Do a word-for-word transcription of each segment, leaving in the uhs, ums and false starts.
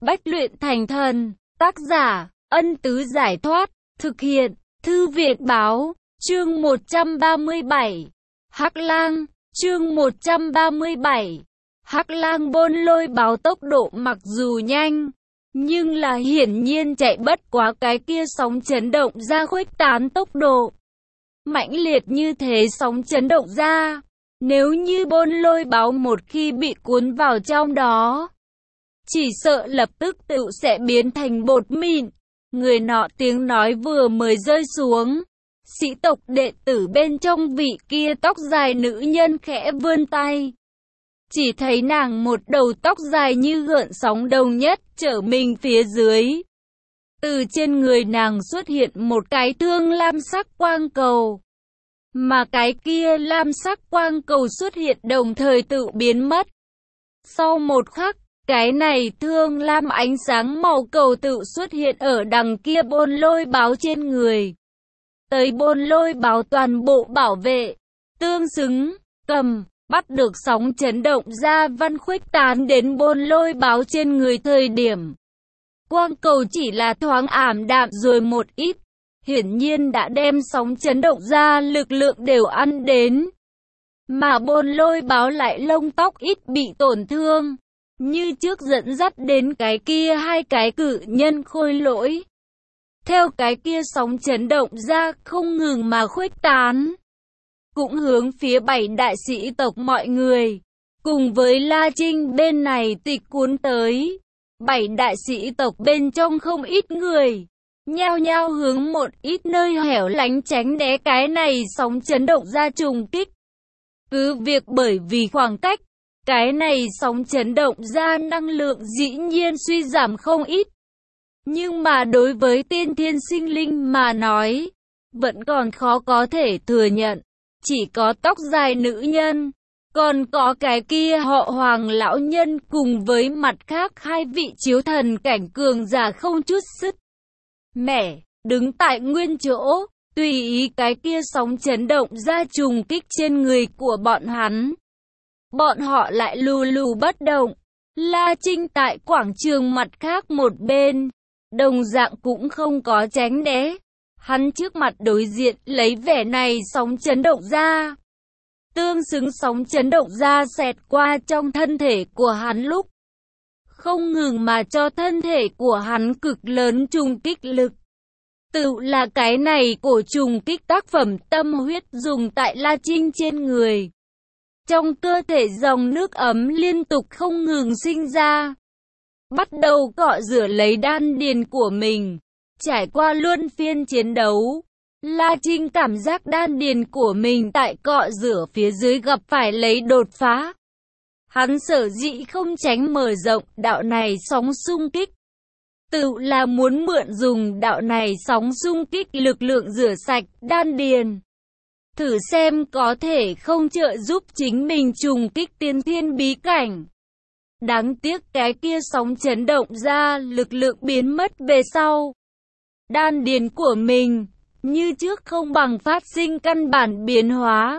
Bách luyện thành thần. Tác giả, Ân Tứ Giải Thoát. Thực hiện, Thư Viện Báo. Chương một trăm ba mươi bảy. Hắc Lang. Chương một trăm ba mươi bảy. Hắc Lang Bôn Lôi Báo tốc độ mặc dù nhanh, nhưng là hiển nhiên chạy bất quá cái kia sóng chấn động ra khuếch tán tốc độ. Mãnh liệt như thế sóng chấn động ra, nếu như Bôn Lôi Báo một khi bị cuốn vào trong đó, chỉ sợ lập tức tự sẽ biến thành bột mịn. Người nọ tiếng nói vừa mới rơi xuống, sĩ tộc đệ tử bên trong vị kia tóc dài nữ nhân khẽ vươn tay. Chỉ thấy nàng một đầu tóc dài như gợn sóng đồng nhất trở mình phía dưới. Từ trên người nàng xuất hiện một cái thương lam sắc quang cầu. Mà cái kia lam sắc quang cầu xuất hiện đồng thời tự biến mất. Sau một khắc, cái này thương lam ánh sáng màu cầu tự xuất hiện ở đằng kia Bôn Lôi Báo trên người. Tới Bôn Lôi Báo toàn bộ bảo vệ, tương xứng, cầm, bắt được sóng chấn động ra văn khuếch tán đến Bôn Lôi Báo trên người thời điểm. Quang cầu chỉ là thoáng ảm đạm rồi một ít, hiển nhiên đã đem sóng chấn động ra lực lượng đều ăn đến. Mà Bôn Lôi Báo lại lông tóc ít bị tổn thương, như trước dẫn dắt đến cái kia hai cái cự nhân khôi lỗi. Theo cái kia sóng chấn động ra không ngừng mà khuếch tán, cũng hướng phía bảy đại sĩ tộc mọi người, cùng với La Trinh bên này tịch cuốn tới. Bảy đại sĩ tộc bên trong không ít người, nhao nhao hướng một ít nơi hẻo lánh tránh né cái này sóng chấn động ra trùng kích. Cứ việc bởi vì khoảng cách, cái này sóng chấn động ra năng lượng dĩ nhiên suy giảm không ít. Nhưng mà đối với tiên thiên sinh linh mà nói, vẫn còn khó có thể thừa nhận. Chỉ có tóc dài nữ nhân, còn có cái kia họ Hoàng lão nhân cùng với mặt khác hai vị chiếu thần cảnh cường giả không chút sức mẻ, đứng tại nguyên chỗ, tùy ý cái kia sóng chấn động ra trùng kích trên người của bọn hắn. Bọn họ lại lù lù bất động. La Trinh tại quảng trường mặt khác một bên, đồng dạng cũng không có tránh né. Hắn trước mặt đối diện lấy vẻ này sóng chấn động ra. Tương xứng sóng chấn động ra xẹt qua trong thân thể của hắn lúc, không ngừng mà cho thân thể của hắn cực lớn trùng kích lực. Tự là cái này cổ trùng kích tác phẩm tâm huyết dùng tại La Trinh trên người. Trong cơ thể dòng nước ấm liên tục không ngừng sinh ra, bắt đầu cọ rửa lấy đan điền của mình. Trải qua luân phiên chiến đấu, La Trinh cảm giác đan điền của mình tại cọ rửa phía dưới gặp phải lấy đột phá. Hắn sở dĩ không tránh mở rộng đạo này sóng xung kích, tự là muốn mượn dùng đạo này sóng xung kích lực lượng rửa sạch đan điền. Thử xem có thể không trợ giúp chính mình trùng kích tiên thiên bí cảnh. Đáng tiếc cái kia sóng chấn động ra lực lượng biến mất về sau. Đan điền của mình, như trước không bằng phát sinh căn bản biến hóa.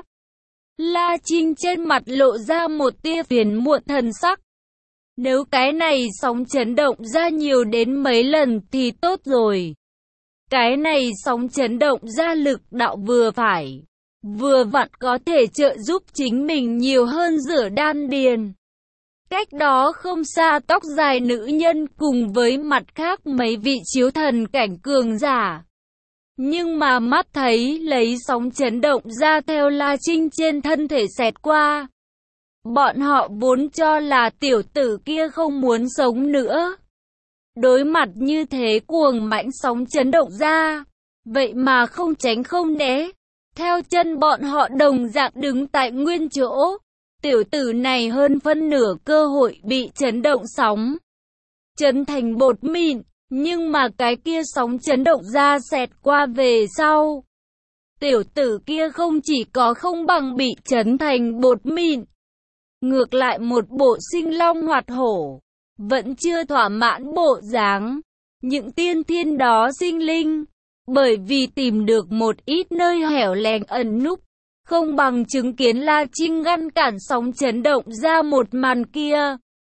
La Trinh trên mặt lộ ra một tia phiền muộn thần sắc. Nếu cái này sóng chấn động ra nhiều đến mấy lần thì tốt rồi. Cái này sóng chấn động ra lực đạo vừa phải, vừa vặn có thể trợ giúp chính mình nhiều hơn rửa đan điền. Cách đó không xa tóc dài nữ nhân cùng với mặt khác mấy vị chiếu thần cảnh cường giả. Nhưng mà mắt thấy lấy sóng chấn động ra theo La Trinh trên thân thể xẹt qua. Bọn họ vốn cho là tiểu tử kia không muốn sống nữa. Đối mặt như thế cuồng mãnh sóng chấn động ra, vậy mà không tránh không né. Theo chân bọn họ đồng dạng đứng tại nguyên chỗ. Tiểu tử này hơn phân nửa cơ hội bị chấn động sóng chấn thành bột mịn, nhưng mà cái kia sóng chấn động ra xẹt qua về sau. Tiểu tử kia không chỉ có không bằng bị chấn thành bột mịn, ngược lại một bộ sinh long hoạt hổ, vẫn chưa thỏa mãn bộ dáng. Những tiên thiên đó sinh linh, bởi vì tìm được một ít nơi hẻo lánh ẩn núp, không bằng chứng kiến La Trinh ngăn cản sóng chấn động ra một màn kia.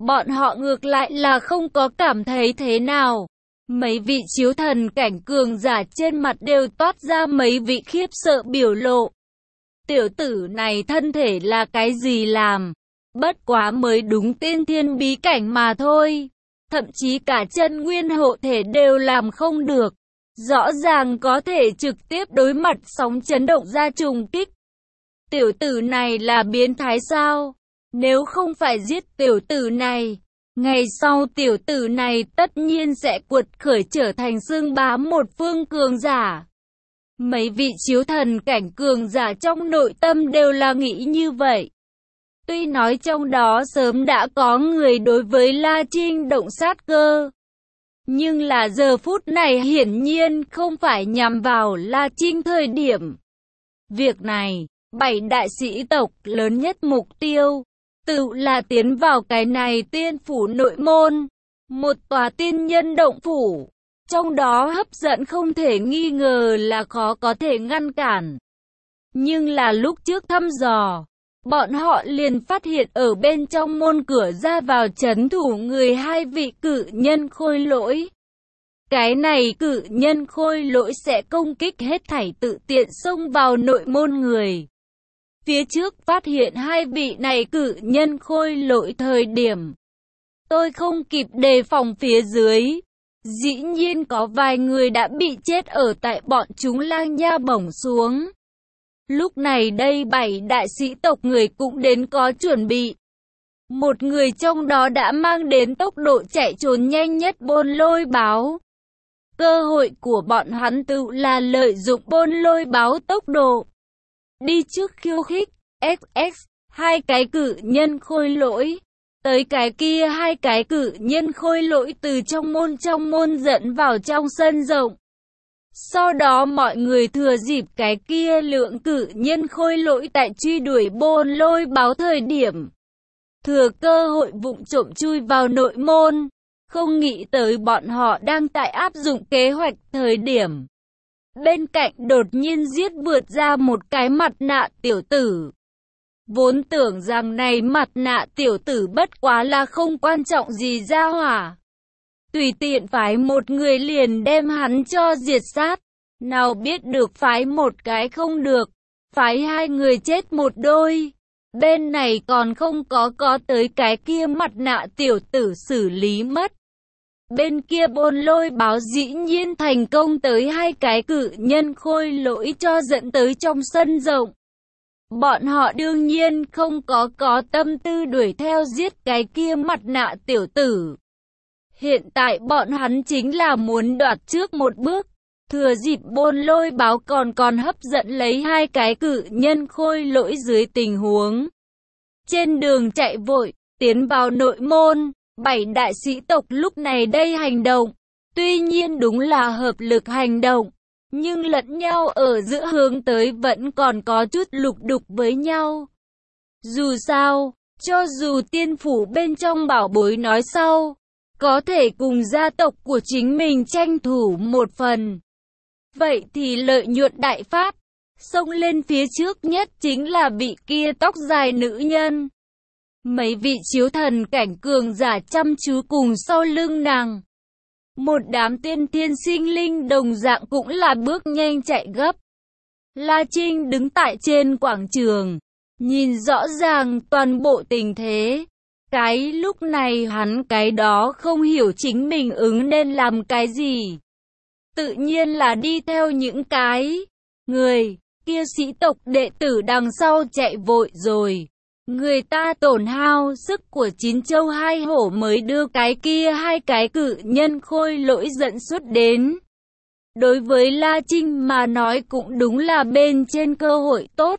bọn họ ngược lại là không có cảm thấy thế nào. Mấy vị chiếu thần cảnh cường giả trên mặt đều toát ra mấy vị khiếp sợ biểu lộ. Tiểu tử này thân thể là cái gì làm? Bất quá mới đúng tiên thiên bí cảnh mà thôi. Thậm chí cả chân nguyên hộ thể đều làm không được. Rõ ràng có thể trực tiếp đối mặt sóng chấn động ra trùng kích. Tiểu tử này là biến thái sao? Nếu không phải giết tiểu tử này, ngày sau tiểu tử này tất nhiên sẽ cuột khởi trở thành xương bá một phương cường giả. Mấy vị chiếu thần cảnh cường giả trong nội tâm đều là nghĩ như vậy. Tuy nói trong đó sớm đã có người đối với La Trinh động sát cơ, nhưng là giờ phút này hiển nhiên không phải nhằm vào La Trinh thời điểm. Việc này, bảy đại sĩ tộc lớn nhất mục tiêu, tự là tiến vào cái này tiên phủ nội môn, một tòa tiên nhân động phủ. Trong đó hấp dẫn không thể nghi ngờ là khó có thể ngăn cản. Nhưng là lúc trước thăm dò, bọn họ liền phát hiện ở bên trong môn cửa ra vào trấn thủ người hai vị cự nhân khôi lỗi. Cái này cự nhân khôi lỗi sẽ công kích hết thảy tự tiện xông vào nội môn người. Phía trước phát hiện hai vị này cự nhân khôi lỗi thời điểm, tôi không kịp đề phòng phía dưới. Dĩ nhiên có vài người đã bị chết ở tại bọn chúng lang nha bổng xuống. Lúc này đây bảy đại sĩ tộc người cũng đến có chuẩn bị. Một người trong đó đã mang đến tốc độ chạy trốn nhanh nhất Bôn Lôi Báo. Cơ hội của bọn hắn tự là lợi dụng Bôn Lôi Báo tốc độ. Đi trước khiêu khích, ét ét, hai cái cự nhân khôi lỗi. Tới cái kia hai cái cự nhân khôi lỗi từ trong môn trong môn dẫn vào trong sân rộng. Sau đó mọi người thừa dịp cái kia lượng cự nhân khôi lỗi tại truy đuổi Bôn Lôi Báo thời điểm. Thừa cơ hội vụng trộm chui vào nội môn. Không nghĩ tới bọn họ đang tại áp dụng kế hoạch thời điểm. Bên cạnh đột nhiên giết vượt ra một cái mặt nạ tiểu tử. Vốn tưởng rằng này mặt nạ tiểu tử bất quá là không quan trọng gì ra hỏa. Tùy tiện phái một người liền đem hắn cho diệt sát. Nào biết được phái một cái không được. Phái hai người chết một đôi. Bên này còn không có có tới cái kia mặt nạ tiểu tử xử lý mất. Bên kia Bôn Lôi Báo dĩ nhiên thành công tới hai cái cự nhân khôi lỗi cho dẫn tới trong sân rộng. Bọn họ đương nhiên không có có tâm tư đuổi theo giết cái kia mặt nạ tiểu tử. Hiện tại bọn hắn chính là muốn đoạt trước một bước. Thừa dịp Bôn Lôi Báo còn còn hấp dẫn lấy hai cái cự nhân khôi lỗi dưới tình huống. Trên đường chạy vội, tiến vào nội môn, bảy đại sĩ tộc lúc này đây hành động. Tuy nhiên đúng là hợp lực hành động. Nhưng lẫn nhau ở giữa hướng tới vẫn còn có chút lục đục với nhau. Dù sao, cho dù tiên phủ bên trong bảo bối nói sau, có thể cùng gia tộc của chính mình tranh thủ một phần. Vậy thì lợi nhuận đại phát, xông lên phía trước nhất chính là vị kia tóc dài nữ nhân. Mấy vị chiếu thần cảnh cường giả chăm chú cùng sau lưng nàng. Một đám tiên thiên sinh linh đồng dạng cũng là bước nhanh chạy gấp. La Trinh đứng tại trên quảng trường, nhìn rõ ràng toàn bộ tình thế. Cái lúc này hắn cái đó không hiểu chính mình ứng nên làm cái gì. Tự nhiên là đi theo những cái người kia sĩ tộc đệ tử đằng sau chạy vội rồi. Người ta tổn hao sức của chín châu hai hổ mới đưa cái kia hai cái cự nhân khôi lỗi dẫn xuất đến. Đối với La Trinh mà nói cũng đúng là bên trên cơ hội tốt.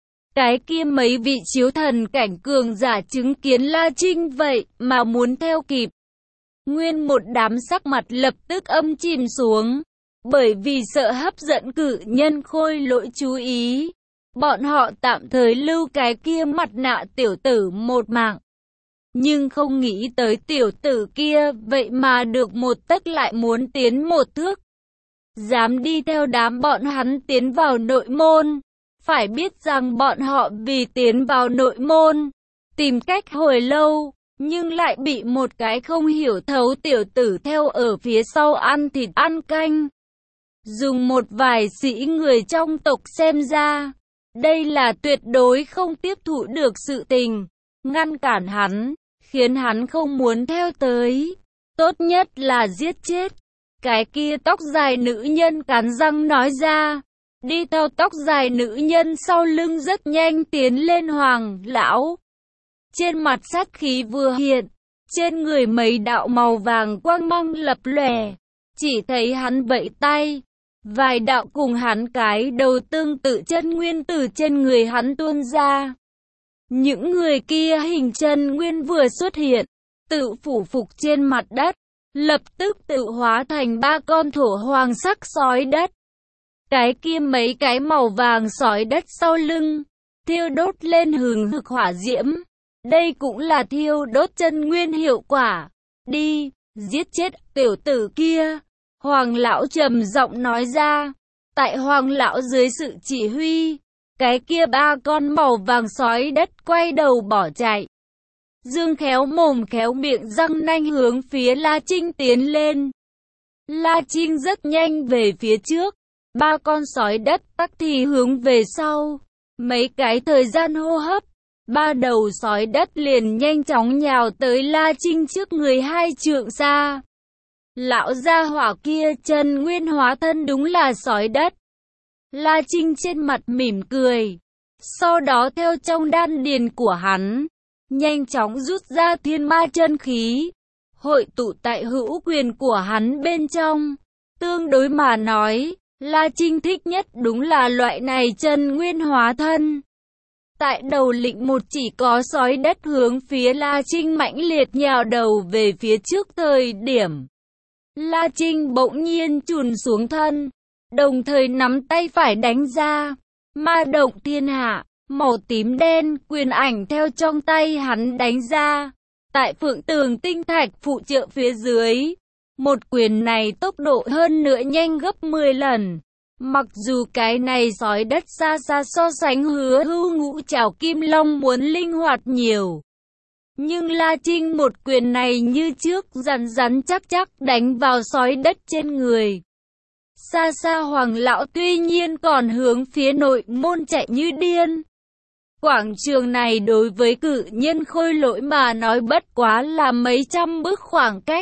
Cái kia mấy vị chiếu thần cảnh cường giả chứng kiến La Trinh vậy mà muốn theo kịp. Nguyên một đám sắc mặt lập tức âm chìm xuống. Bởi vì sợ hấp dẫn cự nhân khôi lỗi chú ý. Bọn họ tạm thời lưu cái kia mặt nạ tiểu tử một mạng. Nhưng không nghĩ tới tiểu tử kia vậy mà được một tấc lại muốn tiến một thước. Dám đi theo đám bọn hắn tiến vào nội môn. Phải biết rằng bọn họ vì tiến vào nội môn, tìm cách hồi lâu, nhưng lại bị một cái không hiểu thấu tiểu tử theo ở phía sau ăn thịt ăn canh. Dùng một vài sĩ người trong tộc xem ra, đây là tuyệt đối không tiếp thụ được sự tình, ngăn cản hắn, khiến hắn không muốn theo tới. Tốt nhất là giết chết. Cái kia tóc dài nữ nhân cắn răng nói ra. Đi theo tóc dài nữ nhân sau lưng rất nhanh tiến lên Hoàng lão. Trên mặt sát khí vừa hiện, trên người mấy đạo màu vàng quang mang lập lòe. Chỉ thấy hắn vẫy tay, vài đạo cùng hắn cái đầu tương tự chân nguyên từ trên người hắn tuôn ra. Những người kia hình chân nguyên vừa xuất hiện, tự phủ phục trên mặt đất, lập tức tự hóa thành ba con thổ hoàng sắc sói đất. Cái kia mấy cái màu vàng sói đất sau lưng, thiêu đốt lên hừng hực hỏa diễm. Đây cũng là thiêu đốt chân nguyên hiệu quả. Đi, giết chết tiểu tử kia. Hoàng lão trầm giọng nói ra. Tại hoàng lão dưới sự chỉ huy, cái kia ba con màu vàng sói đất quay đầu bỏ chạy. Dương khéo mồm khéo miệng răng nanh hướng phía La Trinh tiến lên. La Trinh rất nhanh về phía trước, ba con sói đất tắc thì hướng về sau. Mấy cái thời gian hô hấp, ba đầu sói đất liền nhanh chóng nhào tới La Trinh trước người hai trượng xa. Lão gia hỏa kia chân nguyên hóa thân đúng là sói đất. La Trinh trên mặt mỉm cười, sau đó theo trong đan điền của hắn, nhanh chóng rút ra thiên ma chân khí, hội tụ tại hữu quyền của hắn bên trong. Tương đối mà nói, La Trinh thích nhất đúng là loại này chân nguyên hóa thân. Tại đầu lĩnh một chỉ có sói đất hướng phía La Trinh mãnh liệt nhào đầu về phía trước thời điểm. La Trinh bỗng nhiên chùn xuống thân, đồng thời nắm tay phải đánh ra. Ma động thiên hạ, màu tím đen, quyền ảnh theo trong tay hắn đánh ra. Tại phượng tường tinh thạch phụ trợ phía dưới, một quyền này tốc độ hơn nữa nhanh gấp mười lần. Mặc dù cái này sói đất xa xa so sánh Hứa Hưu ngũ trảo kim long muốn linh hoạt nhiều, nhưng La Trinh một quyền này như trước rắn rắn chắc chắc đánh vào sói đất trên người. Xa xa Hoàng lão tuy nhiên còn hướng phía nội môn chạy như điên. Quảng trường này đối với cự nhân khôi lỗi mà nói bất quá là mấy trăm bước khoảng cách,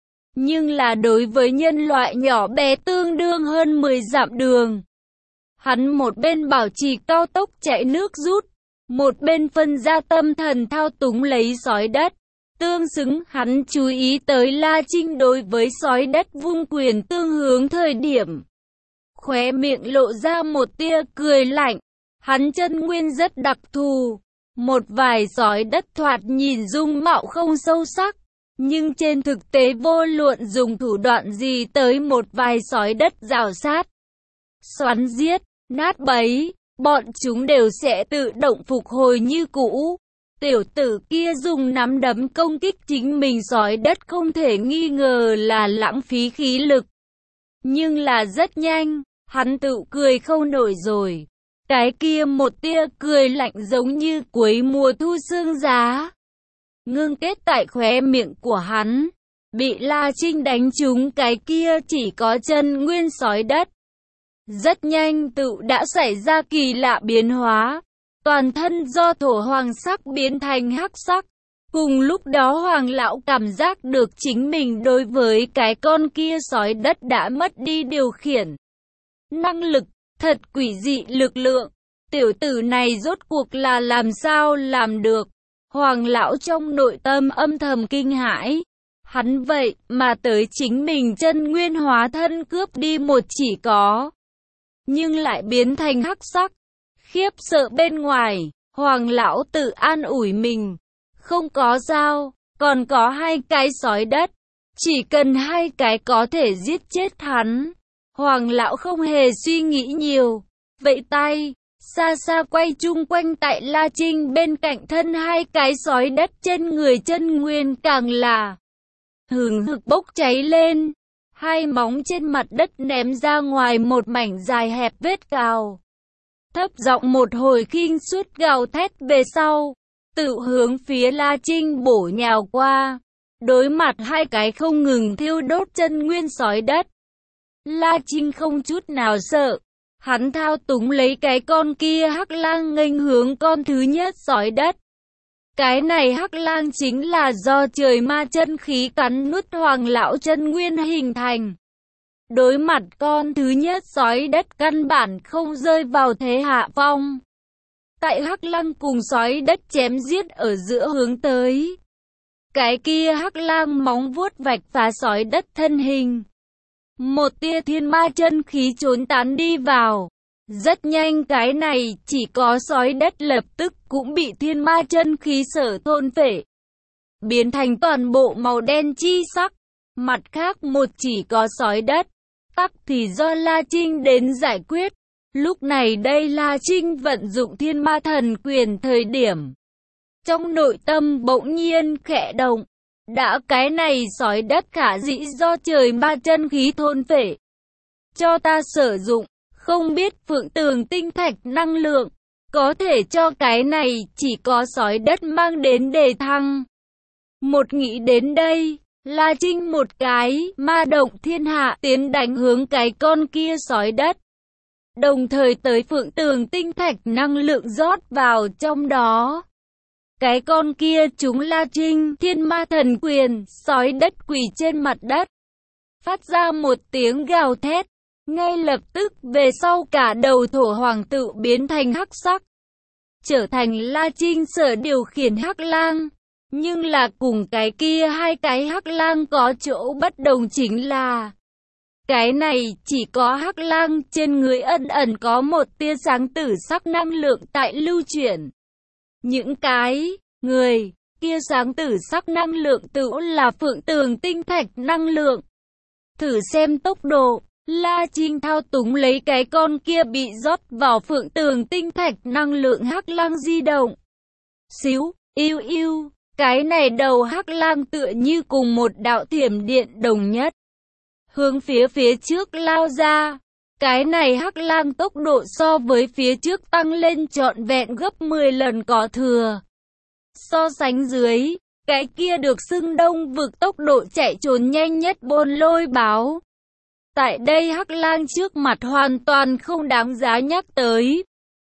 nhưng là đối với nhân loại nhỏ bé tương đương hơn mười dặm đường. Hắn một bên bảo trì cao tốc chạy nước rút, một bên phân ra tâm thần thao túng lấy sói đất. Tương xứng hắn chú ý tới La Trinh đối với sói đất vung quyền tương hướng thời điểm, khóe miệng lộ ra một tia cười lạnh. Hắn chân nguyên rất đặc thù, một vài sói đất thoạt nhìn dung mạo không sâu sắc, nhưng trên thực tế vô luận dùng thủ đoạn gì tới một vài sói đất rào sát, xoắn giết, nát bấy, bọn chúng đều sẽ tự động phục hồi như cũ. Tiểu tử kia dùng nắm đấm công kích chính mình sói đất không thể nghi ngờ là lãng phí khí lực. Nhưng là rất nhanh, hắn tự cười không nổi rồi. Cái kia một tia cười lạnh giống như cuối mùa thu sương giá, ngưng kết tại khóe miệng của hắn. Bị La Trinh đánh trúng cái kia chỉ có chân nguyên sói đất, rất nhanh tự đã xảy ra kỳ lạ biến hóa. Toàn thân do thổ hoàng sắc biến thành hắc sắc. Cùng lúc đó Hoàng lão cảm giác được chính mình đối với cái con kia sói đất đã mất đi điều khiển năng lực. Thật quỷ dị lực lượng. Tiểu tử này rốt cuộc là làm sao làm được? Hoàng lão trong nội tâm âm thầm kinh hãi. Hắn vậy mà tới chính mình chân nguyên hóa thân cướp đi một chỉ có, nhưng lại biến thành hắc sắc. Khiếp sợ bên ngoài, Hoàng lão tự an ủi mình. Không có sao, còn có hai cái sói đất. Chỉ cần hai cái có thể giết chết hắn. Hoàng lão không hề suy nghĩ nhiều. Vậy tay, xa xa quay chung quanh tại La Trinh bên cạnh thân hai cái sói đất trên người chân nguyên càng là hừng hực bốc cháy lên. Hai móng trên mặt đất ném ra ngoài một mảnh dài hẹp vết cào. Thấp giọng một hồi khinh suất gào thét về sau. tự hướng phía La Trinh bổ nhào qua. Đối mặt hai cái không ngừng thiêu đốt chân nguyên sói đất, La Trinh không chút nào sợ. Hắn thao túng lấy cái con kia hắc lang nghênh hướng con thứ nhất sói đất. Cái này hắc lang chính là do trời ma chân khí cắn nuốt hoàng lão chân nguyên hình thành. Đối mặt con thứ nhất sói đất căn bản không rơi vào thế hạ phong. Tại hắc lang cùng sói đất chém giết ở giữa hướng tới, cái kia hắc lang móng vuốt vạch phá sói đất thân hình. Một tia thiên ma chân khí trốn tán đi vào. Rất nhanh cái này chỉ có sói đất lập tức cũng bị thiên ma chân khí sở thôn phệ, biến thành toàn bộ màu đen chi sắc. Mặt khác một chỉ có sói đất, tắc thì do La Trinh đến giải quyết. Lúc này đây La Trinh vận dụng thiên ma thần quyền thời điểm, trong nội tâm bỗng nhiên khẽ động. Đã cái này sói đất khả dĩ do trời ma chân khí thôn phệ, cho ta sử dụng, không biết phượng tường tinh thạch năng lượng, có thể cho cái này chỉ có sói đất mang đến đề thăng. Một nghĩ đến đây, La Trinh một cái ma động thiên hạ tiến đánh hướng cái con kia sói đất. Đồng thời tới phượng tường tinh thạch năng lượng rót vào trong đó. Cái con kia chúng La Trinh thiên ma thần quyền, sói đất quỳ trên mặt đất, phát ra một tiếng gào thét. Ngay lập tức về sau cả đầu thổ hoàng tự biến thành hắc sắc, trở thành La Trinh sở điều khiển hắc lang. Nhưng là cùng cái kia hai cái hắc lang có chỗ bất đồng chính là, cái này chỉ có hắc lang trên người ẩn ẩn có một tia sáng tử sắc năng lượng tại lưu chuyển. Những cái người kia sáng tử sắc năng lượng tự là phượng tường tinh thạch năng lượng. Thử xem tốc độ, La Trinh thao túng lấy cái con kia bị rót vào phượng tường tinh thạch năng lượng hắc lang di động. Xíu, yêu yêu, cái này đầu hắc lang tựa như cùng một đạo thiểm điện đồng nhất, hướng phía phía trước lao ra. Cái này hắc lang tốc độ so với phía trước tăng lên trọn vẹn gấp mười lần có thừa. So sánh dưới, cái kia được xưng đông vực tốc độ chạy trốn nhanh nhất Bôn Lôi Báo, tại đây hắc lang trước mặt hoàn toàn không đáng giá nhắc tới.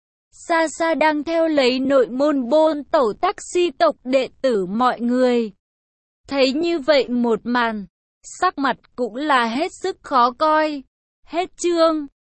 Xa xa đang theo lấy nội môn Bôn Tẩu Taxi tộc đệ tử mọi người, thấy như vậy một màn, sắc mặt cũng là hết sức khó coi. Hết chương.